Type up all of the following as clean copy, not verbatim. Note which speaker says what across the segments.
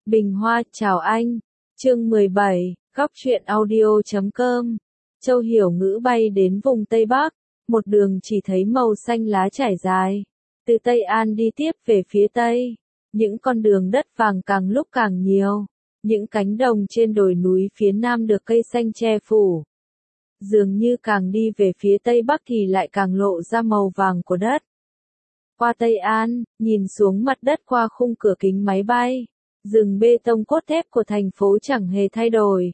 Speaker 1: Bình Hoa, chào anh. Chương 17, góc truyện audio.com. Châu Hiểu Ngữ bay đến vùng Tây Bắc, một đường chỉ thấy màu xanh lá trải dài. Từ Tây An đi tiếp về phía Tây, những con đường đất vàng càng lúc càng nhiều, những cánh đồng trên đồi núi phía Nam được cây xanh che phủ. Dường như càng đi về phía Tây Bắc thì lại càng lộ ra màu vàng của đất. Qua Tây An, nhìn xuống mặt đất qua khung cửa kính máy bay, rừng bê tông cốt thép của thành phố chẳng hề thay đổi.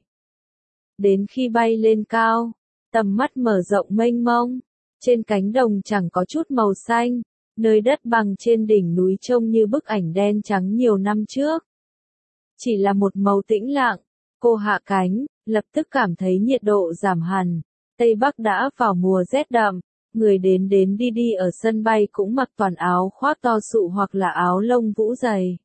Speaker 1: Đến khi bay lên cao, tầm mắt mở rộng mênh mông, trên cánh đồng chẳng có chút màu xanh, nơi đất bằng trên đỉnh núi trông như bức ảnh đen trắng nhiều năm trước. Chỉ là một màu tĩnh lặng, cô hạ cánh, lập tức cảm thấy nhiệt độ giảm hẳn. Tây Bắc đã vào mùa rét đậm, người đến đi ở sân bay cũng mặc toàn áo khoác to sụ hoặc là áo lông vũ dày.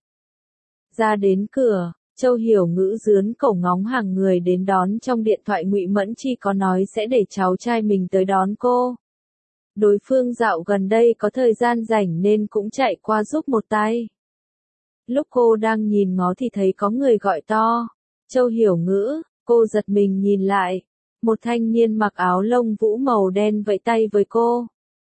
Speaker 1: Ra đến cửa, Châu Hiểu Ngữ dướn cổ ngóng hàng người đến đón trong điện thoại. Ngụy Mẫn Chi có nói sẽ để cháu trai mình tới đón cô. Đối phương dạo gần đây có thời gian rảnh nên cũng chạy qua giúp một tay. Lúc cô đang nhìn ngó thì thấy có người gọi to. Châu Hiểu Ngữ, cô giật mình nhìn lại. Một thanh niên mặc áo lông vũ màu đen vẫy tay với cô.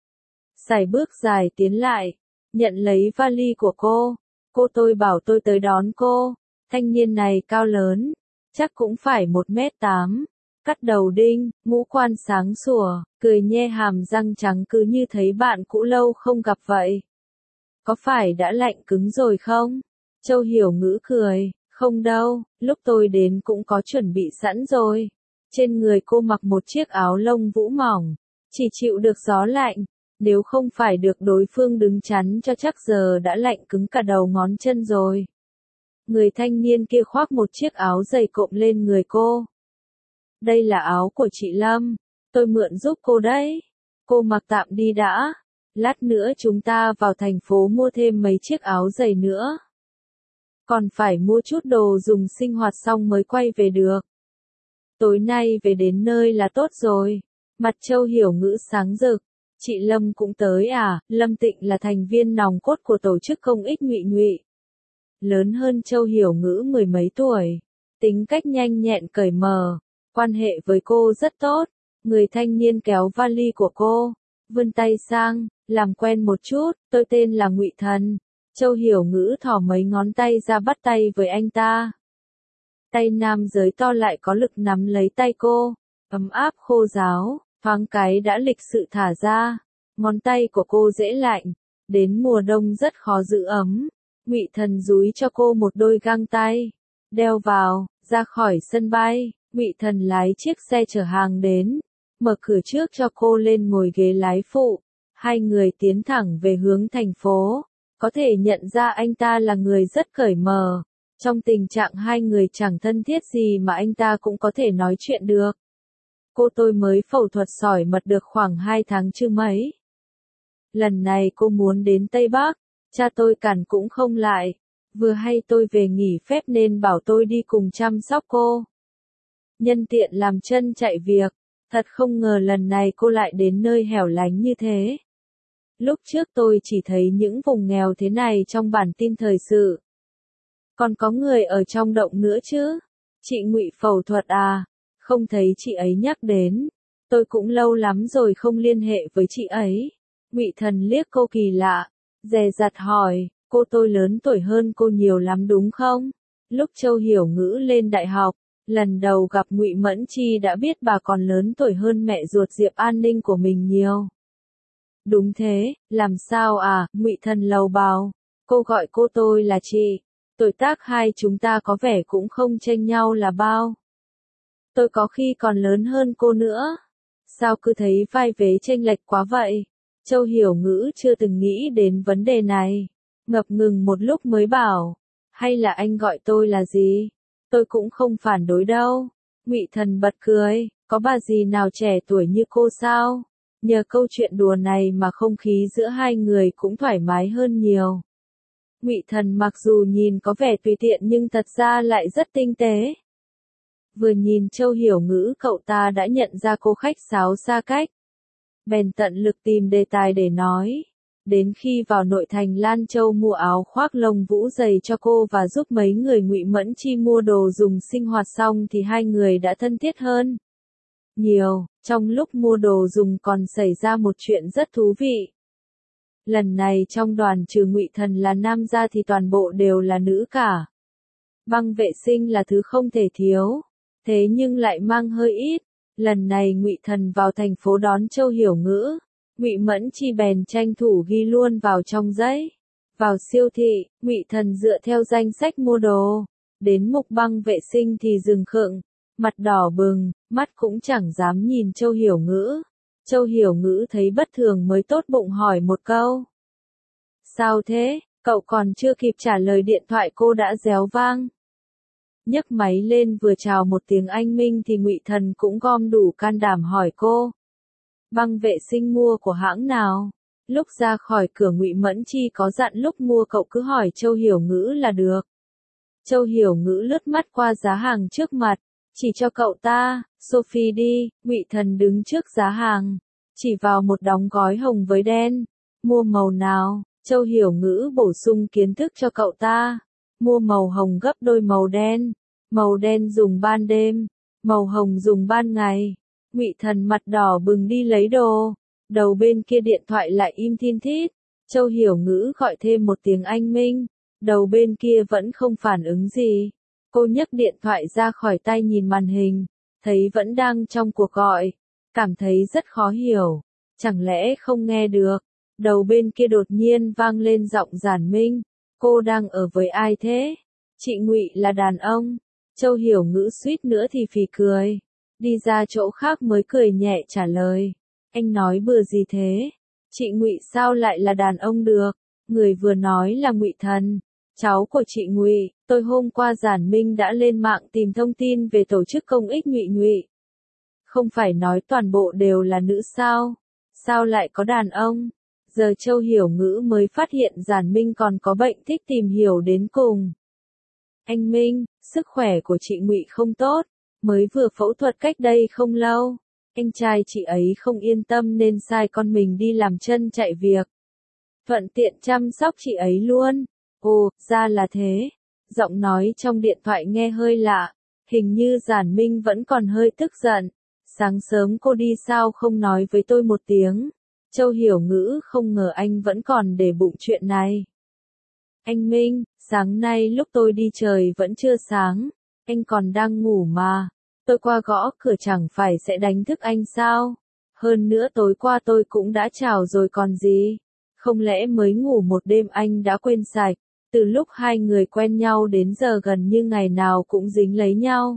Speaker 1: Sải bước dài tiến lại, nhận lấy vali của cô. Tôi bảo tôi tới đón cô. Thanh niên này cao lớn, chắc cũng phải 1m8, cắt đầu đinh, ngũ quan sáng sủa, cười nhe hàm răng trắng cứ như thấy bạn cũ lâu không gặp vậy. Có phải đã lạnh cứng rồi không? Châu Hiểu Ngữ cười, không đâu, lúc tôi đến cũng có chuẩn bị sẵn rồi. Trên người cô mặc một chiếc áo lông vũ mỏng, chỉ chịu được gió lạnh. Nếu không phải được đối phương đứng chắn cho chắc giờ đã lạnh cứng cả đầu ngón chân rồi. Người thanh niên kia khoác một chiếc áo dày cộm lên người cô. Đây là áo của chị Lâm, tôi mượn giúp cô đấy. Cô mặc tạm đi đã, lát nữa chúng ta vào thành phố mua thêm mấy chiếc áo dày nữa. Còn phải mua chút đồ dùng sinh hoạt xong mới quay về được. Tối nay về đến nơi là tốt rồi. Mặt Châu Hiểu Ngữ sáng rực. Chị Lâm cũng tới à? Lâm Tịnh là thành viên nòng cốt của tổ chức công ích Ngụy Ngụy. Lớn hơn Châu Hiểu Ngữ 10 mấy tuổi. Tính cách nhanh nhẹn cởi mở. Quan hệ với cô rất tốt. Người thanh niên kéo vali của cô. Vươn tay sang, làm quen một chút. Tôi tên là Ngụy Thần. Châu Hiểu Ngữ thỏ mấy ngón tay ra bắt tay với anh ta. Tay nam giới to lại có lực nắm lấy tay cô. Ấm áp khô ráo. Thoáng cái đã lịch sự thả ra, ngón tay của cô dễ lạnh, đến mùa đông rất khó giữ ấm. Ngụy Thần dúi cho cô một đôi găng tay, đeo vào, ra khỏi sân bay. Ngụy Thần lái chiếc xe chở hàng đến, mở cửa trước cho cô lên ngồi ghế lái phụ. Hai người tiến thẳng về hướng thành phố, có thể nhận ra anh ta là người rất cởi mở. Trong tình trạng hai người chẳng thân thiết gì mà anh ta cũng có thể nói chuyện được. Tôi mới phẫu thuật sỏi mật được khoảng 2 tháng chứ mấy. Lần này cô muốn đến Tây Bắc, cha tôi cản cũng không lại. Vừa hay tôi về nghỉ phép nên bảo tôi đi cùng chăm sóc cô. Nhân tiện làm chân chạy việc, thật không ngờ lần này cô lại đến nơi hẻo lánh như thế. Lúc trước tôi chỉ thấy những vùng nghèo thế này trong bản tin thời sự. Còn có người ở trong động nữa chứ? Chị Ngụy phẫu thuật à? Không thấy chị ấy nhắc đến. Tôi cũng lâu lắm rồi không liên hệ với chị ấy. Ngụy Thần liếc cô kỳ lạ, dè dặt hỏi, tôi lớn tuổi hơn cô nhiều lắm đúng không? Lúc Châu Hiểu Ngữ lên đại học, lần đầu gặp Ngụy Mẫn Chi đã biết bà còn lớn tuổi hơn mẹ ruột Diệp An Ninh của mình nhiều. Đúng thế, làm sao à? Ngụy Thần lầu bầu. Cô gọi tôi là chị. Tuổi tác hai chúng ta có vẻ cũng không chênh nhau là bao. Tôi có khi còn lớn hơn cô nữa. Sao cứ thấy vai vế chênh lệch quá vậy? Châu Hiểu Ngữ chưa từng nghĩ đến vấn đề này. Ngập ngừng một lúc mới bảo. Hay là anh gọi tôi là gì? Tôi cũng không phản đối đâu. Ngụy Thần bật cười. Có bà gì nào trẻ tuổi như cô sao? Nhờ câu chuyện đùa này mà không khí giữa hai người cũng thoải mái hơn nhiều. Ngụy Thần mặc dù nhìn có vẻ tùy tiện nhưng thật ra lại rất tinh tế. Vừa nhìn Châu Hiểu Ngữ cậu ta đã nhận ra cô khách sáo xa cách. Bèn tận lực tìm đề tài để nói. Đến khi vào nội thành Lan Châu mua áo khoác lông vũ dày cho cô và giúp mấy người Ngụy Mẫn Chi mua đồ dùng sinh hoạt xong thì hai người đã thân thiết hơn nhiều. Trong lúc mua đồ dùng còn xảy ra một chuyện rất thú vị. Lần này trong đoàn trừ Ngụy Thần là nam ra thì toàn bộ đều là nữ cả. Băng vệ sinh là thứ không thể thiếu, thế nhưng lại mang hơi ít. Lần này Ngụy Thần vào thành phố đón Châu Hiểu Ngữ, Ngụy Mẫn Chi bèn tranh thủ ghi luôn vào trong giấy. Vào siêu thị, Ngụy Thần dựa theo danh sách mua đồ, đến mục băng vệ sinh thì dừng khựng, mặt đỏ bừng, mắt cũng chẳng dám nhìn Châu Hiểu Ngữ. Châu Hiểu Ngữ thấy bất thường mới tốt bụng hỏi một câu. Sao thế, cậu còn chưa kịp trả lời điện thoại cô đã réo vang. Nhấc máy lên vừa chào một tiếng anh Minh thì Ngụy Thần cũng gom đủ can đảm hỏi cô. Băng vệ sinh mua của hãng nào? Lúc ra khỏi cửa Ngụy Mẫn Chi có dặn lúc mua cậu cứ hỏi Châu Hiểu Ngữ là được. Châu Hiểu Ngữ lướt mắt qua giá hàng trước mặt, chỉ cho cậu ta, Sophie đi. Ngụy Thần đứng trước giá hàng, chỉ vào một đóng gói hồng với đen. Mua màu nào? Châu Hiểu Ngữ bổ sung kiến thức cho cậu ta. Mua màu hồng gấp đôi màu đen dùng ban đêm, màu hồng dùng ban ngày. Ngụy Thần mặt đỏ bừng đi lấy đồ, đầu bên kia điện thoại lại im thin thít. Châu Hiểu Ngữ gọi thêm một tiếng anh Minh, đầu bên kia vẫn không phản ứng gì. Cô nhấc điện thoại ra khỏi tay nhìn màn hình, thấy vẫn đang trong cuộc gọi, cảm thấy rất khó hiểu, chẳng lẽ không nghe được. Đầu bên kia đột nhiên vang lên giọng Giản Minh, cô đang ở với ai thế? Chị Ngụy là đàn ông. Châu Hiểu Ngữ suýt nữa thì phì cười, đi ra chỗ khác mới cười nhẹ trả lời, anh nói bừa gì thế? Chị Ngụy sao lại là đàn ông được? Người vừa nói là Ngụy Thần, cháu của chị Ngụy. Tôi hôm qua Giản Minh đã lên mạng tìm thông tin về tổ chức công ích Ngụy Ngụy. Không phải nói toàn bộ đều là nữ sao? Sao lại có đàn ông? Giờ Châu Hiểu Ngữ mới phát hiện Giản Minh còn có bệnh thích tìm hiểu đến cùng. Anh Minh, sức khỏe của chị Ngụy không tốt, mới vừa phẫu thuật cách đây không lâu. Anh trai chị ấy không yên tâm nên sai con mình đi làm chân chạy việc. Thuận tiện chăm sóc chị ấy luôn. Ồ, ra là thế. Giọng nói trong điện thoại nghe hơi lạ, hình như Giản Minh vẫn còn hơi tức giận. Sáng sớm cô đi sao không nói với tôi một tiếng. Châu Hiểu Ngữ không ngờ anh vẫn còn để bụng chuyện này. Anh Minh, sáng nay lúc tôi đi trời vẫn chưa sáng, anh còn đang ngủ mà. Tôi qua gõ cửa chẳng phải sẽ đánh thức anh sao? Hơn nữa tối qua tôi cũng đã chào rồi còn gì? Không lẽ mới ngủ một đêm anh đã quên sạch? Từ lúc hai người quen nhau đến giờ gần như ngày nào cũng dính lấy nhau.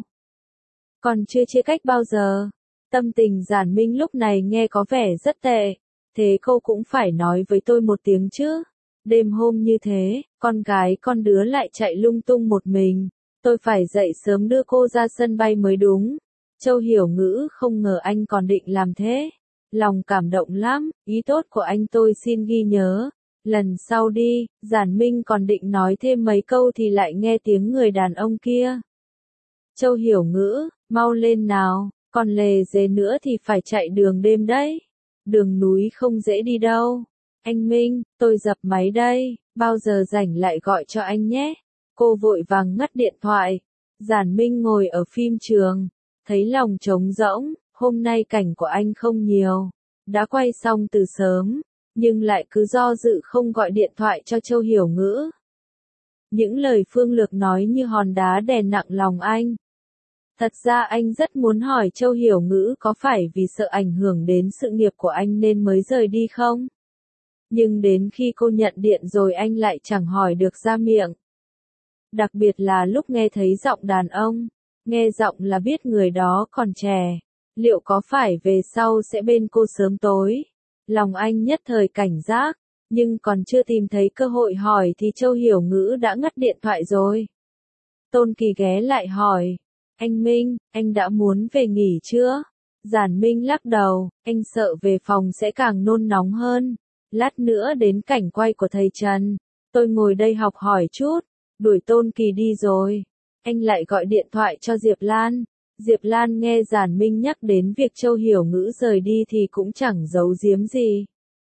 Speaker 1: Còn chưa chia cách bao giờ. Tâm tình Giản Minh lúc này nghe có vẻ rất tệ. Thế cô cũng phải nói với tôi một tiếng chứ. Đêm hôm như thế, con gái con đứa lại chạy lung tung một mình. Tôi phải dậy sớm đưa cô ra sân bay mới đúng. Châu Hiểu Ngữ không ngờ anh còn định làm thế. Lòng cảm động lắm, ý tốt của anh tôi xin ghi nhớ. Lần sau đi, Giản Minh còn định nói thêm mấy câu thì lại nghe tiếng người đàn ông kia. Châu Hiểu Ngữ, mau lên nào, còn lề dề nữa thì phải chạy đường đêm đấy. Đường núi không dễ đi đâu. Anh Minh, tôi dập máy đây, bao giờ rảnh lại gọi cho anh nhé. Cô vội vàng ngắt điện thoại. Giản Minh ngồi ở phim trường, thấy lòng trống rỗng, hôm nay cảnh của anh không nhiều. Đã quay xong từ sớm, nhưng lại cứ do dự không gọi điện thoại cho Châu Hiểu Ngữ. Những lời Phương Lược nói như hòn đá đè nặng lòng anh. Thật ra anh rất muốn hỏi Châu Hiểu Ngữ có phải vì sợ ảnh hưởng đến sự nghiệp của anh nên mới rời đi không? Nhưng đến khi cô nhận điện rồi anh lại chẳng hỏi được ra miệng. Đặc biệt là lúc nghe thấy giọng đàn ông, nghe giọng là biết người đó còn trẻ. Liệu có phải về sau sẽ bên cô sớm tối? Lòng anh nhất thời cảnh giác, nhưng còn chưa tìm thấy cơ hội hỏi thì Châu Hiểu Ngữ đã ngắt điện thoại rồi. Tôn Kỳ ghé lại hỏi, anh Minh, anh đã muốn về nghỉ chưa? Giản Minh lắc đầu, anh sợ về phòng sẽ càng nôn nóng hơn. Lát nữa đến cảnh quay của thầy Trần, tôi ngồi đây học hỏi chút. Đuổi Tôn Kỳ đi rồi, anh lại gọi điện thoại cho Diệp Lan. Diệp Lan nghe Giản Minh nhắc đến việc Châu Hiểu Ngữ rời đi thì cũng chẳng giấu giếm gì.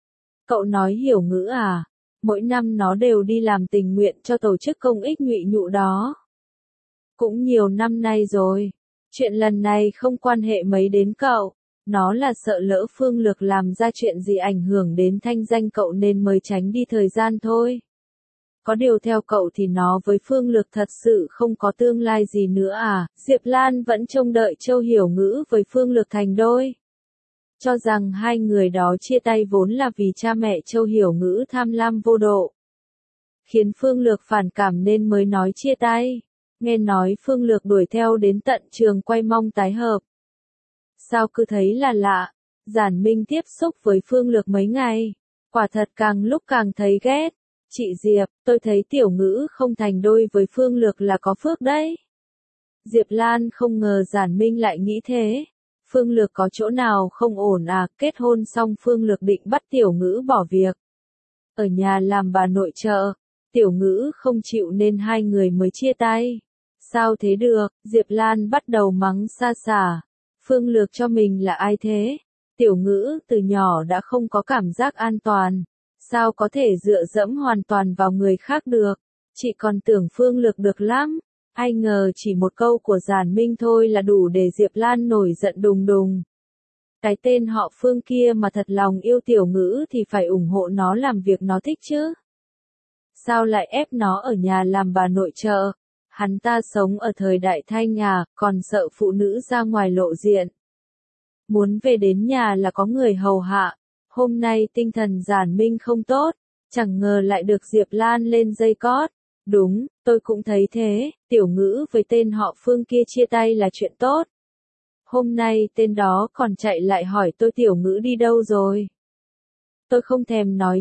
Speaker 1: Cậu nói Hiểu Ngữ à? Mỗi năm nó đều đi làm tình nguyện cho tổ chức công ích ngụy nhụ đó. Cũng nhiều năm nay rồi. Chuyện lần này không quan hệ mấy đến cậu. Nó là sợ lỡ Phương Lược làm ra chuyện gì ảnh hưởng đến thanh danh cậu nên mới tránh đi thời gian thôi. Có điều theo cậu thì nó với Phương Lược thật sự không có tương lai gì nữa à? Diệp Lan vẫn trông đợi Châu Hiểu Ngữ với Phương Lược thành đôi. Cho rằng hai người đó chia tay vốn là vì cha mẹ Châu Hiểu Ngữ tham lam vô độ. Khiến Phương Lược phản cảm nên mới nói chia tay. Nghe nói Phương Lược đuổi theo đến tận trường quay mong tái hợp. Sao cứ thấy là lạ? Giản Minh tiếp xúc với Phương Lược mấy ngày. Quả thật càng lúc càng thấy ghét. Chị Diệp, tôi thấy Tiểu Ngữ không thành đôi với Phương Lược là có phước đấy. Diệp Lan không ngờ Giản Minh lại nghĩ thế. Phương Lược có chỗ nào không ổn à? Kết hôn xong Phương Lược định bắt Tiểu Ngữ bỏ việc. Ở nhà làm bà nội trợ. Tiểu Ngữ không chịu nên hai người mới chia tay. Sao thế được? Diệp Lan bắt đầu mắng xa xả. Phương Lược cho mình là ai thế? Tiểu Ngữ từ nhỏ đã không có cảm giác an toàn. Sao có thể dựa dẫm hoàn toàn vào người khác được? Chị còn tưởng Phương Lược được lắm. Ai ngờ chỉ một câu của Giản Minh thôi là đủ để Diệp Lan nổi giận đùng đùng. Cái tên họ Phương kia mà thật lòng yêu Tiểu Ngữ thì phải ủng hộ nó làm việc nó thích chứ. Sao lại ép nó ở nhà làm bà nội trợ? Hắn ta sống ở thời đại Thanh à, còn sợ phụ nữ ra ngoài lộ diện. Muốn về đến nhà là có người hầu hạ. Hôm nay tinh thần Giản Minh không tốt, chẳng ngờ lại được Diệp Lan lên dây cót. Đúng, tôi cũng thấy thế, Tiểu Ngữ với tên họ Phương kia chia tay là chuyện tốt. Hôm nay tên đó còn chạy lại hỏi tôi Tiểu Ngữ đi đâu rồi. Tôi không thèm nói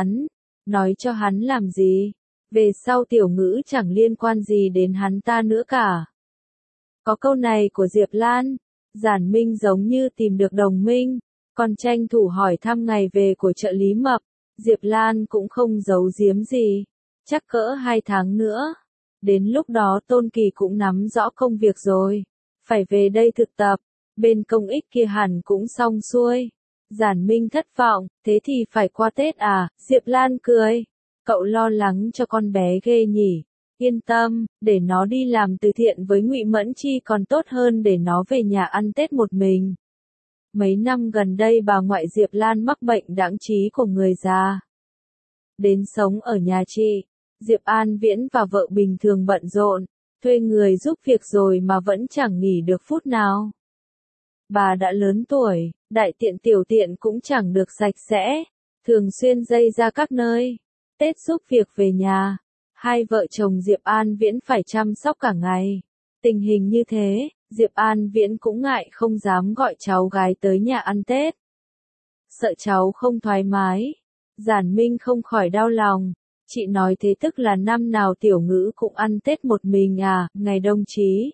Speaker 1: cho hắn làm gì. Về sau Tiểu Ngữ chẳng liên quan gì đến hắn ta nữa cả. Có câu này của Diệp Lan, Giản Minh giống như tìm được đồng minh, còn tranh thủ hỏi thăm ngày về của trợ lý Mập. Diệp Lan cũng không giấu giếm gì, chắc cỡ 2 tháng nữa. Đến lúc đó Tôn Kỳ cũng nắm rõ công việc rồi, phải về đây thực tập, bên công ích kia hẳn cũng xong xuôi. Giản Minh thất vọng, thế thì phải qua Tết à? Diệp Lan cười, cậu lo lắng cho con bé ghê nhỉ. Yên tâm, để nó đi làm từ thiện với Ngụy Mẫn Chi còn tốt hơn để nó về nhà ăn Tết một mình. Mấy năm gần đây bà ngoại Diệp Lan mắc bệnh đãng trí của người già. Đến sống ở nhà chị, Diệp An Viễn và vợ bình thường bận rộn, thuê người giúp việc rồi mà vẫn chẳng nghỉ được phút nào. Bà đã lớn tuổi, đại tiện tiểu tiện cũng chẳng được sạch sẽ, thường xuyên dây ra các nơi. Tết giúp việc về nhà, hai vợ chồng Diệp An Viễn phải chăm sóc cả ngày. Tình hình như thế, Diệp An Viễn cũng ngại không dám gọi cháu gái tới nhà ăn Tết. Sợ cháu không thoải mái. Giản Minh không khỏi đau lòng. Chị nói thế tức là năm nào Tiểu Ngữ cũng ăn Tết một mình à, ngày đồng chí.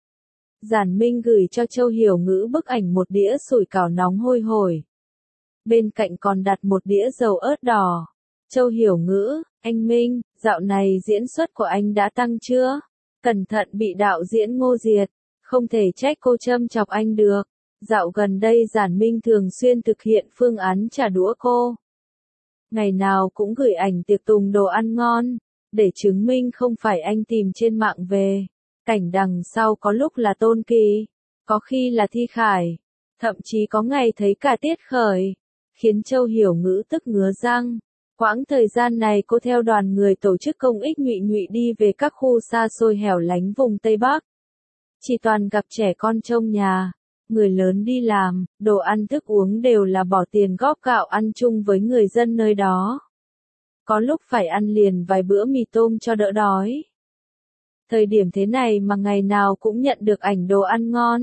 Speaker 1: Giản Minh gửi cho Châu Hiểu Ngữ bức ảnh một đĩa sủi cảo nóng hôi hổi. Bên cạnh còn đặt một đĩa dầu ớt đỏ. Châu Hiểu Ngữ, anh Minh, dạo này diễn xuất của anh đã tăng chưa? Cẩn thận bị đạo diễn Ngô diệt, không thể trách cô châm chọc anh được. Dạo gần đây Giản Minh thường xuyên thực hiện phương án trả đũa cô. Ngày nào cũng gửi ảnh tiệc tùng đồ ăn ngon, để chứng minh không phải anh tìm trên mạng về. Cảnh đằng sau có lúc là Tôn Kỳ, có khi là Thi Khải, thậm chí có ngày thấy cả Tiết Khởi, khiến Châu Hiểu Ngữ tức ngứa răng. Quãng thời gian này cô theo đoàn người tổ chức công ích Ngụy đi về các khu xa xôi hẻo lánh vùng Tây Bắc. Chỉ toàn gặp trẻ con trông nhà, người lớn đi làm, đồ ăn thức uống đều là bỏ tiền góp gạo ăn chung với người dân nơi đó. Có lúc phải ăn liền vài bữa mì tôm cho đỡ đói. Thời điểm thế này mà ngày nào cũng nhận được ảnh đồ ăn ngon.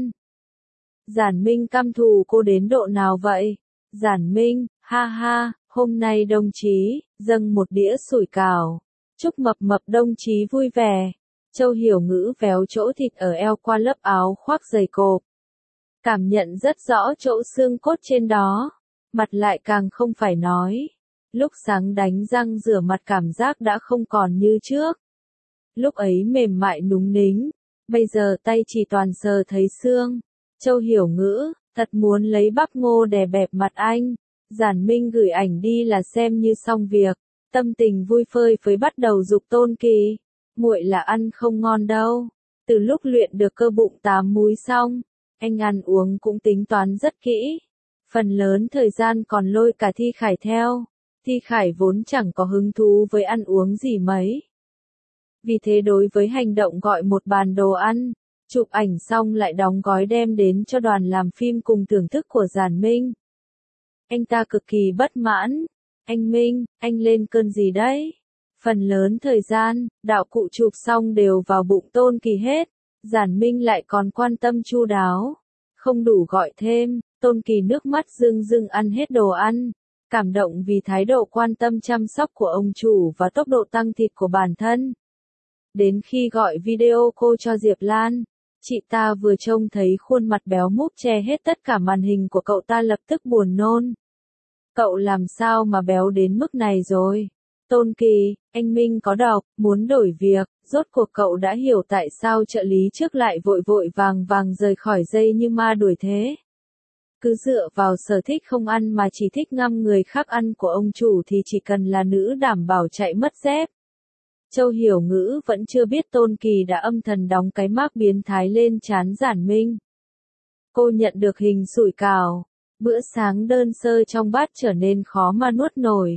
Speaker 1: Giản Minh căm thù cô đến độ nào vậy? Giản Minh, ha ha, hôm nay đồng chí, dâng một đĩa sủi cảo. Chúc mập mập đồng chí vui vẻ. Châu Hiểu Ngữ véo chỗ thịt ở eo qua lớp áo khoác dày cộp. Cảm nhận rất rõ chỗ xương cốt trên đó. Mặt lại càng không phải nói. Lúc sáng đánh răng rửa mặt cảm giác đã không còn như trước. Lúc ấy mềm mại núng nính. Bây giờ tay chỉ toàn sờ thấy xương. Châu Hiểu Ngữ, thật muốn lấy bắp ngô đè bẹp mặt anh. Giản Minh gửi ảnh đi là xem như xong việc, tâm tình vui phơi phới bắt đầu giục Tôn Kỳ. Muội là ăn không ngon đâu. Từ lúc luyện được cơ bụng 8 múi xong, anh ăn uống cũng tính toán rất kỹ. Phần lớn thời gian còn lôi cả Thi Khải theo. Thi Khải vốn chẳng có hứng thú với ăn uống gì mấy. Vì thế đối với hành động gọi một bàn đồ ăn, chụp ảnh xong lại đóng gói đem đến cho đoàn làm phim cùng thưởng thức của Giản Minh. Anh ta cực kỳ bất mãn. Anh Minh, anh lên cơn gì đấy? Phần lớn thời gian, đạo cụ chụp xong đều vào bụng Tôn Kỳ hết. Giản Minh lại còn quan tâm chu đáo. Không đủ gọi thêm, Tôn Kỳ nước mắt rưng rưng ăn hết đồ ăn. Cảm động vì thái độ quan tâm chăm sóc của ông chủ và tốc độ tăng thịt của bản thân. Đến khi gọi video cô cho Diệp Lan, chị ta vừa trông thấy khuôn mặt béo múp che hết tất cả màn hình của cậu ta lập tức buồn nôn. Cậu làm sao mà béo đến mức này rồi? Tôn Kỳ, anh Minh có độc, muốn đổi việc, rốt cuộc cậu đã hiểu tại sao trợ lý trước lại vội vội vàng vàng rời khỏi dây như ma đuổi thế. Cứ dựa vào sở thích không ăn mà chỉ thích ngắm người khác ăn của ông chủ thì chỉ cần là nữ đảm bảo chạy mất dép. Châu Hiểu Ngữ vẫn chưa biết Tôn Kỳ đã âm thầm đóng cái mác biến thái lên trán Giản Minh. Cô nhận được hình sủi cảo, bữa sáng đơn sơ trong bát trở nên khó mà nuốt nổi.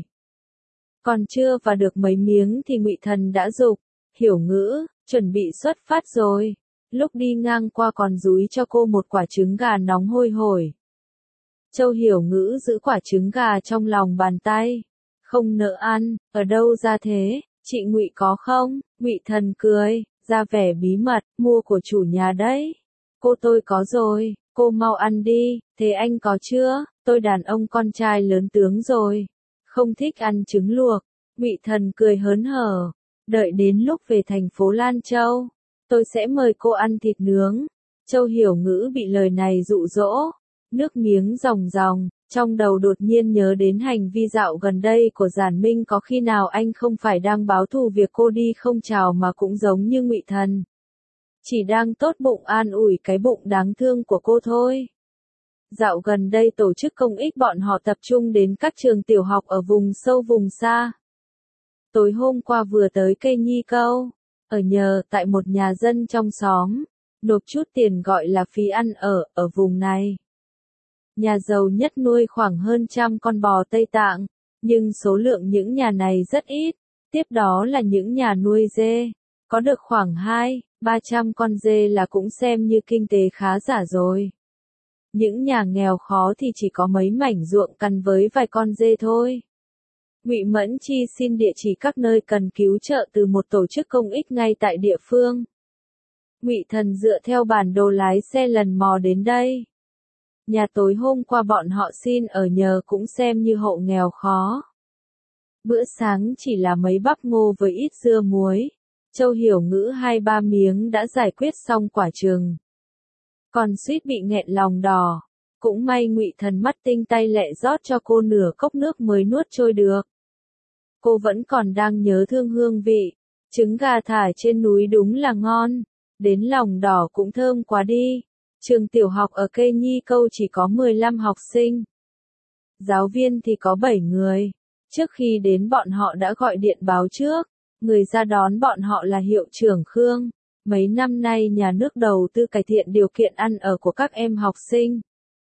Speaker 1: Còn chưa và được mấy miếng thì Ngụy Thần đã giục, Hiểu Ngữ, chuẩn bị xuất phát rồi. Lúc đi ngang qua còn dúi cho cô một quả trứng gà nóng hôi hổi. Châu Hiểu Ngữ giữ quả trứng gà trong lòng bàn tay. Không nỡ ăn, ở đâu ra thế, chị Ngụy có không? Ngụy Thần cười, ra vẻ bí mật, mua của chủ nhà đấy. Cô tôi có rồi, cô mau ăn đi, thế anh có chưa? Tôi đàn ông con trai lớn tướng rồi. Không thích ăn trứng luộc. Ngụy Thần cười hớn hở. Đợi đến lúc về thành phố Lan Châu, tôi sẽ mời cô ăn thịt nướng. Châu Hiểu Ngữ bị lời này dụ dỗ. Nước miếng ròng ròng, trong đầu đột nhiên nhớ đến hành vi dạo gần đây của Giản Minh, có khi nào anh không phải đang báo thù việc cô đi không chào mà cũng giống như Ngụy Thần. Chỉ đang tốt bụng an ủi cái bụng đáng thương của cô thôi. Dạo gần đây tổ chức công ích bọn họ tập trung đến các trường tiểu học ở vùng sâu vùng xa. Tối hôm qua vừa tới Cây Nhi Câu, ở nhờ tại một nhà dân trong xóm, nộp chút tiền gọi là phí ăn ở vùng này. Nhà giàu nhất nuôi khoảng hơn 100 con bò Tây Tạng, nhưng số lượng những nhà này rất ít. Tiếp đó là những nhà nuôi dê, có được khoảng 200-300 con dê là cũng xem như kinh tế khá giả rồi. Những nhà nghèo khó thì chỉ có mấy mảnh ruộng cằn với vài con dê thôi. Ngụy Mẫn Chi xin địa chỉ các nơi cần cứu trợ từ một tổ chức công ích ngay tại địa phương. Ngụy Thần dựa theo bản đồ lái xe lần mò đến đây. Nhà tối hôm qua bọn họ xin ở nhờ cũng xem như hộ nghèo khó. Bữa sáng chỉ là mấy bắp ngô với ít dưa muối. Châu Hiểu Ngữ 2-3 miếng đã giải quyết xong quả chừng. Còn suýt bị nghẹn lòng đỏ. Cũng may Ngụy Thần mắt tinh tay lẹ rót cho cô nửa cốc nước mới nuốt trôi được. Cô vẫn còn đang nhớ thương hương vị. Trứng gà thả trên núi đúng là ngon. Đến lòng đỏ cũng thơm quá đi. Trường tiểu học ở Cây Nhi Câu chỉ có 15 học sinh. Giáo viên thì có 7 người. Trước khi đến bọn họ đã gọi điện báo trước. Người ra đón bọn họ là hiệu trưởng Khương. Mấy năm nay nhà nước đầu tư cải thiện điều kiện ăn ở của các em học sinh.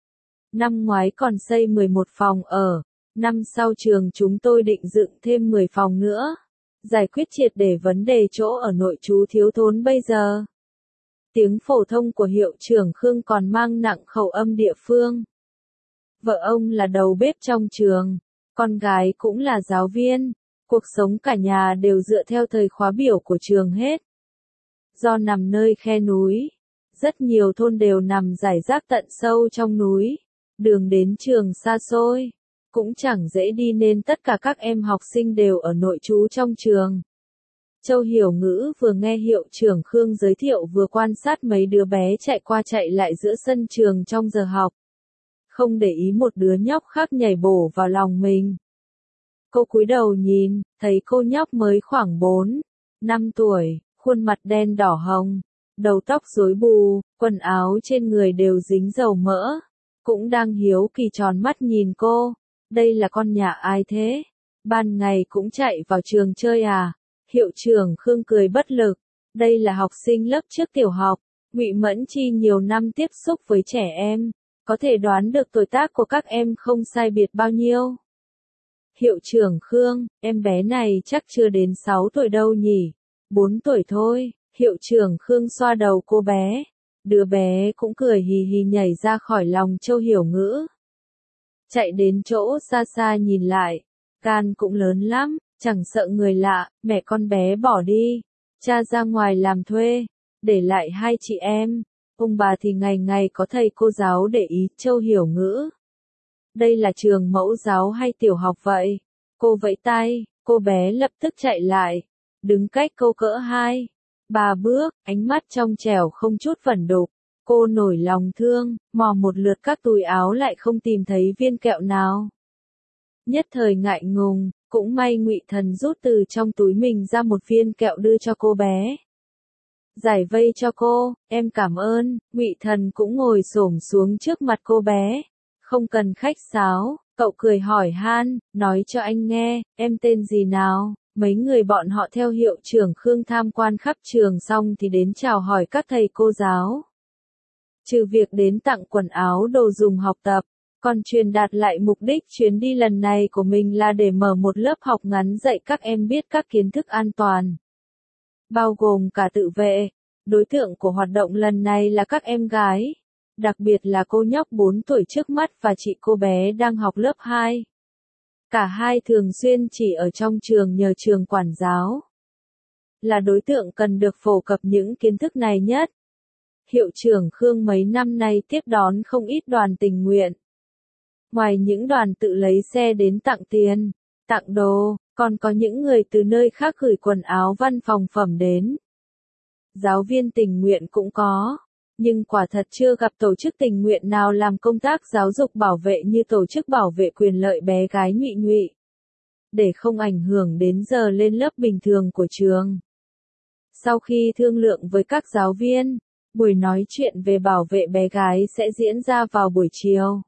Speaker 1: Năm ngoái còn xây 11 phòng ở. Năm sau trường chúng tôi định dựng thêm 10 phòng nữa. Giải quyết triệt để vấn đề chỗ ở nội trú thiếu thốn bây giờ. Tiếng phổ thông của hiệu trưởng Khương còn mang nặng khẩu âm địa phương. Vợ ông là đầu bếp trong trường. Con gái cũng là giáo viên. Cuộc sống cả nhà đều dựa theo thời khóa biểu của trường hết. Do nằm nơi khe núi, rất nhiều thôn đều nằm rải rác tận sâu trong núi. Đường đến trường xa xôi, cũng chẳng dễ đi nên tất cả các em học sinh đều ở nội trú trong trường. Châu Hiểu Ngữ vừa nghe hiệu trưởng Khương giới thiệu vừa quan sát mấy đứa bé chạy qua chạy lại giữa sân trường trong giờ học. Không để ý một đứa nhóc khác nhảy bổ vào lòng mình. Cô cúi đầu nhìn, thấy cô nhóc mới khoảng 4-5 tuổi, khuôn mặt đen đỏ hồng, đầu tóc rối bù, quần áo trên người đều dính dầu mỡ. Cũng đang hiếu kỳ tròn mắt nhìn cô. Đây là con nhà ai thế? Ban ngày cũng chạy vào trường chơi à? Hiệu trưởng Khương cười bất lực. Đây là học sinh lớp trước tiểu học. Ngụy Mẫn Chi nhiều năm tiếp xúc với trẻ em, có thể đoán được tuổi tác của các em không sai biệt bao nhiêu. Hiệu trưởng Khương, em bé này chắc chưa đến 6 tuổi đâu nhỉ? 4 tuổi thôi. Hiệu trưởng Khương xoa đầu cô bé. Đứa bé cũng cười hì hì nhảy ra khỏi lòng Châu Hiểu Ngữ. Chạy đến chỗ xa xa nhìn lại. Gan cũng lớn lắm, chẳng sợ người lạ, mẹ con bé bỏ đi. Cha ra ngoài làm thuê, để lại hai chị em. Ông bà thì ngày ngày có thầy cô giáo để ý. Châu Hiểu Ngữ. Đây là trường mẫu giáo hay tiểu học vậy? Cô vẫy tay, cô bé lập tức chạy lại. Đứng cách cô cỡ 2, 3 bước, ánh mắt trong trẻo không chút vẩn đục. Cô nổi lòng thương, mò một lượt các túi áo lại không tìm thấy viên kẹo nào. Nhất thời ngại ngùng, cũng may Ngụy Thần rút từ trong túi mình ra một viên kẹo đưa cho cô bé. Giải vây cho cô, em cảm ơn. Ngụy Thần cũng ngồi xổm xuống trước mặt cô bé. Không cần khách sáo, cậu cười hỏi han, nói cho anh nghe, em tên gì nào? Mấy người bọn họ theo hiệu trưởng Khương tham quan khắp trường xong thì đến chào hỏi các thầy cô giáo. Trừ việc đến tặng quần áo đồ dùng học tập, còn truyền đạt lại mục đích chuyến đi lần này của mình là để mở một lớp học ngắn dạy các em biết các kiến thức an toàn. Bao gồm cả tự vệ. Đối tượng của hoạt động lần này là các em gái. Đặc biệt là cô nhóc 4 tuổi trước mắt và chị cô bé đang học lớp 2. Cả hai thường xuyên chỉ ở trong trường nhờ trường quản giáo. Là đối tượng cần được phổ cập những kiến thức này nhất. Hiệu trưởng Khương mấy năm nay tiếp đón không ít đoàn tình nguyện. Ngoài những đoàn tự lấy xe đến tặng tiền, tặng đồ, còn có những người từ nơi khác gửi quần áo văn phòng phẩm đến. Giáo viên tình nguyện cũng có. Nhưng quả thật chưa gặp tổ chức tình nguyện nào làm công tác giáo dục bảo vệ như tổ chức bảo vệ quyền lợi bé gái Nhụy Nhụy. Để không ảnh hưởng đến giờ lên lớp bình thường của trường. Sau khi thương lượng với các giáo viên, buổi nói chuyện về bảo vệ bé gái sẽ diễn ra vào buổi chiều.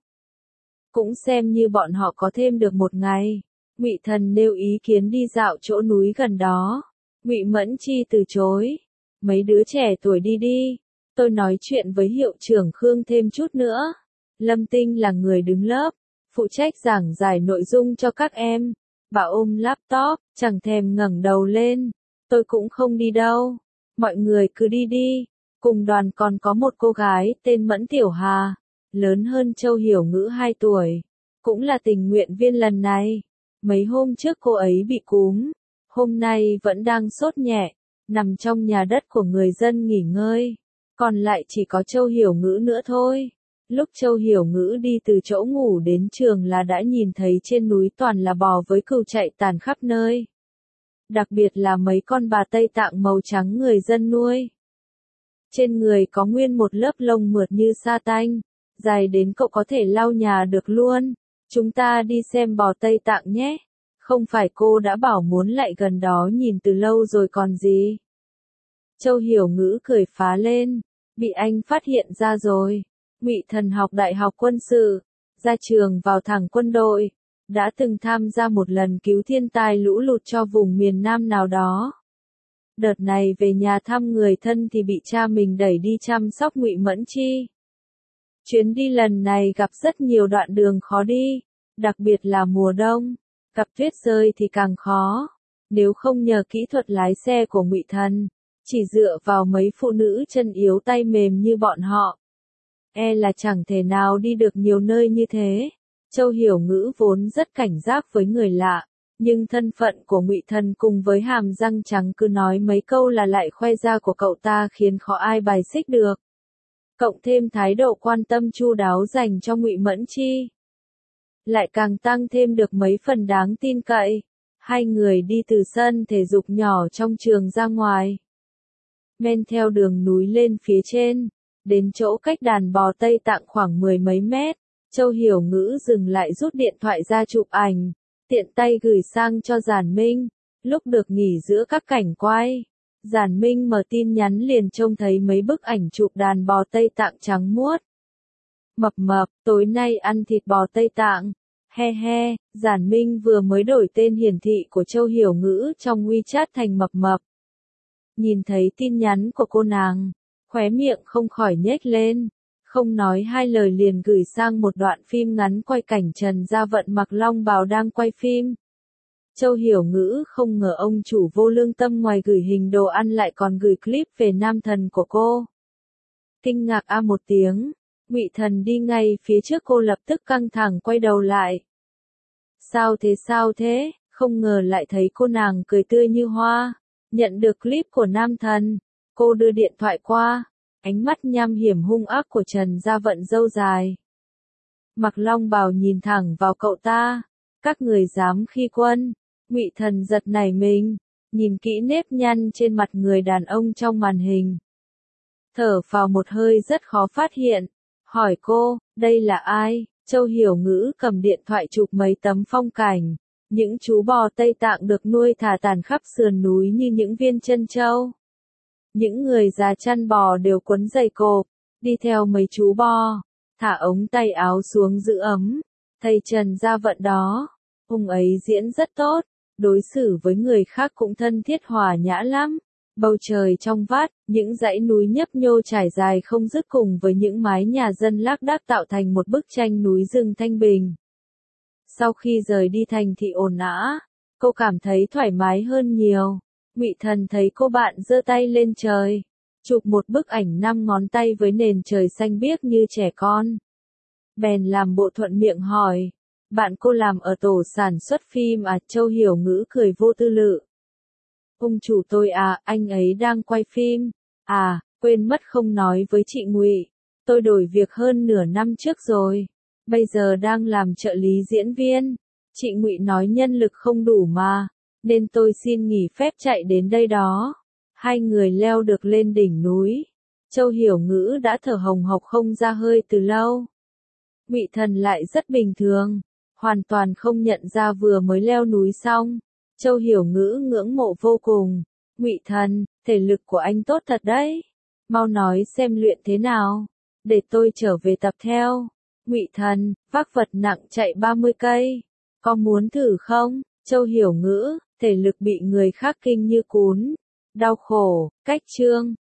Speaker 1: Cũng xem như bọn họ có thêm được một ngày. Ngụy Thần nêu ý kiến đi dạo chỗ núi gần đó. Ngụy Mẫn Chi từ chối. Mấy đứa trẻ tuổi đi đi. Tôi nói chuyện với hiệu trưởng Khương thêm chút nữa. Lâm Tinh là người đứng lớp, phụ trách giảng giải nội dung cho các em. Bà ôm laptop, chẳng thèm ngẩng đầu lên. Tôi cũng không đi đâu. Mọi người cứ đi đi. Cùng đoàn còn có một cô gái tên Mẫn Tiểu Hà, lớn hơn Châu Hiểu Ngữ 2 tuổi. Cũng là tình nguyện viên lần này. Mấy hôm trước cô ấy bị cúm. Hôm nay vẫn đang sốt nhẹ, nằm trong nhà đất của người dân nghỉ ngơi. Còn lại chỉ có Châu Hiểu Ngữ nữa thôi. Lúc Châu Hiểu Ngữ đi từ chỗ ngủ đến trường là đã nhìn thấy trên núi toàn là bò với cừu chạy tàn khắp nơi. Đặc biệt là mấy con bà Tây Tạng màu trắng người dân nuôi. Trên người có nguyên một lớp lông mượt như sa tanh, dài đến cậu có thể lau nhà được luôn. Chúng ta đi xem bò Tây Tạng nhé. Không phải cô đã bảo muốn lại gần đó nhìn từ lâu rồi còn gì. Châu Hiểu Ngữ cười phá lên, bị anh phát hiện ra rồi. Ngụy Thần học đại học quân sự, ra trường vào thẳng quân đội, đã từng tham gia một lần cứu thiên tai lũ lụt cho vùng miền Nam nào đó. Đợt này về nhà thăm người thân thì bị cha mình đẩy đi chăm sóc Ngụy Mẫn Chi. Chuyến đi lần này gặp rất nhiều đoạn đường khó đi, đặc biệt là mùa đông, gặp tuyết rơi thì càng khó. Nếu không nhờ kỹ thuật lái xe của Ngụy Thần, chỉ dựa vào mấy phụ nữ chân yếu tay mềm như bọn họ, e là chẳng thể nào đi được nhiều nơi như thế. Châu Hiểu Ngữ vốn rất cảnh giác với người lạ, nhưng thân phận của Ngụy Thần cùng với hàm răng trắng cứ nói mấy câu là lại khoe ra của cậu ta khiến khó ai bài xích được. Cộng thêm thái độ quan tâm chu đáo dành cho Ngụy Mẫn Chi, lại càng tăng thêm được mấy phần đáng tin cậy. Hai người đi từ sân thể dục nhỏ trong trường ra ngoài, men theo đường núi lên phía trên, đến chỗ cách đàn bò Tây Tạng khoảng 10 mấy mét. Châu Hiểu Ngữ dừng lại rút điện thoại ra chụp ảnh, tiện tay gửi sang cho Giản Minh. Lúc được nghỉ giữa các cảnh quay, Giản Minh mở tin nhắn liền trông thấy mấy bức ảnh chụp đàn bò Tây Tạng trắng muốt. Mập mập, tối nay ăn thịt bò Tây Tạng. He he, Giản Minh vừa mới đổi tên hiển thị của Châu Hiểu Ngữ trong WeChat thành Mập Mập. Nhìn thấy tin nhắn của cô nàng, khóe miệng không khỏi nhếch lên, không nói hai lời liền gửi sang một đoạn phim ngắn quay cảnh Trần Gia Vận mặc long bào đang quay phim. Châu Hiểu Ngữ không ngờ ông chủ vô lương tâm ngoài gửi hình đồ ăn lại còn gửi clip về nam thần của cô. Kinh ngạc a một tiếng, Ngụy Thần đi ngay phía trước cô lập tức căng thẳng quay đầu lại. Sao thế, không ngờ lại thấy cô nàng cười tươi như hoa. Nhận được clip của nam thần, cô đưa điện thoại qua, ánh mắt nham hiểm hung ác của Trần Gia Vận râu dài. Mặc long bào nhìn thẳng vào cậu ta, các người dám khi quân. Ngụy Thần giật nảy mình, nhìn kỹ nếp nhăn trên mặt người đàn ông trong màn hình. Thở phào một hơi rất khó phát hiện, hỏi cô, đây là ai? Châu Hiểu Ngữ cầm điện thoại chụp mấy tấm phong cảnh, những chú bò Tây Tạng được nuôi thả tàn khắp sườn núi như những viên chân châu. Những người già chăn bò đều quấn dây cộp, đi theo mấy chú bò, thả ống tay áo xuống giữ ấm. Thầy Trần Gia Vận đó, ông ấy diễn rất tốt, đối xử với người khác cũng thân thiết hòa nhã lắm. Bầu trời trong vắt, những dãy núi nhấp nhô trải dài không dứt cùng với những mái nhà dân lác đác tạo thành một bức tranh núi rừng thanh bình. Sau khi rời đi thành thị ồn ào, cô cảm thấy thoải mái hơn nhiều. Ngụy Thần thấy cô bạn giơ tay lên trời, chụp một bức ảnh 5 ngón tay với nền trời xanh biếc như trẻ con. Bèn làm bộ thuận miệng hỏi, bạn cô làm ở tổ sản xuất phim à? Châu Hiểu Ngữ cười vô tư lự. Ông chủ tôi à, anh ấy đang quay phim. À, quên mất không nói với chị Ngụy, tôi đổi việc hơn nửa năm trước rồi. Bây giờ đang làm trợ lý diễn viên. Chị Ngụy nói nhân lực không đủ mà, nên tôi xin nghỉ phép chạy đến đây đó. Hai người leo được lên đỉnh núi. Châu Hiểu Ngữ đã thở hồng hộc không ra hơi từ lâu. Ngụy Thần lại rất bình thường, hoàn toàn không nhận ra vừa mới leo núi xong. Châu Hiểu Ngữ ngưỡng mộ vô cùng. Ngụy Thần, thể lực của anh tốt thật đấy. Mau nói xem luyện thế nào, để tôi trở về tập theo. Ngụy Thần, vác vật nặng chạy 30 cây. Có muốn thử không? Châu Hiểu Ngữ, thể lực bị người khác kinh như cún. Đau khổ, cách chương.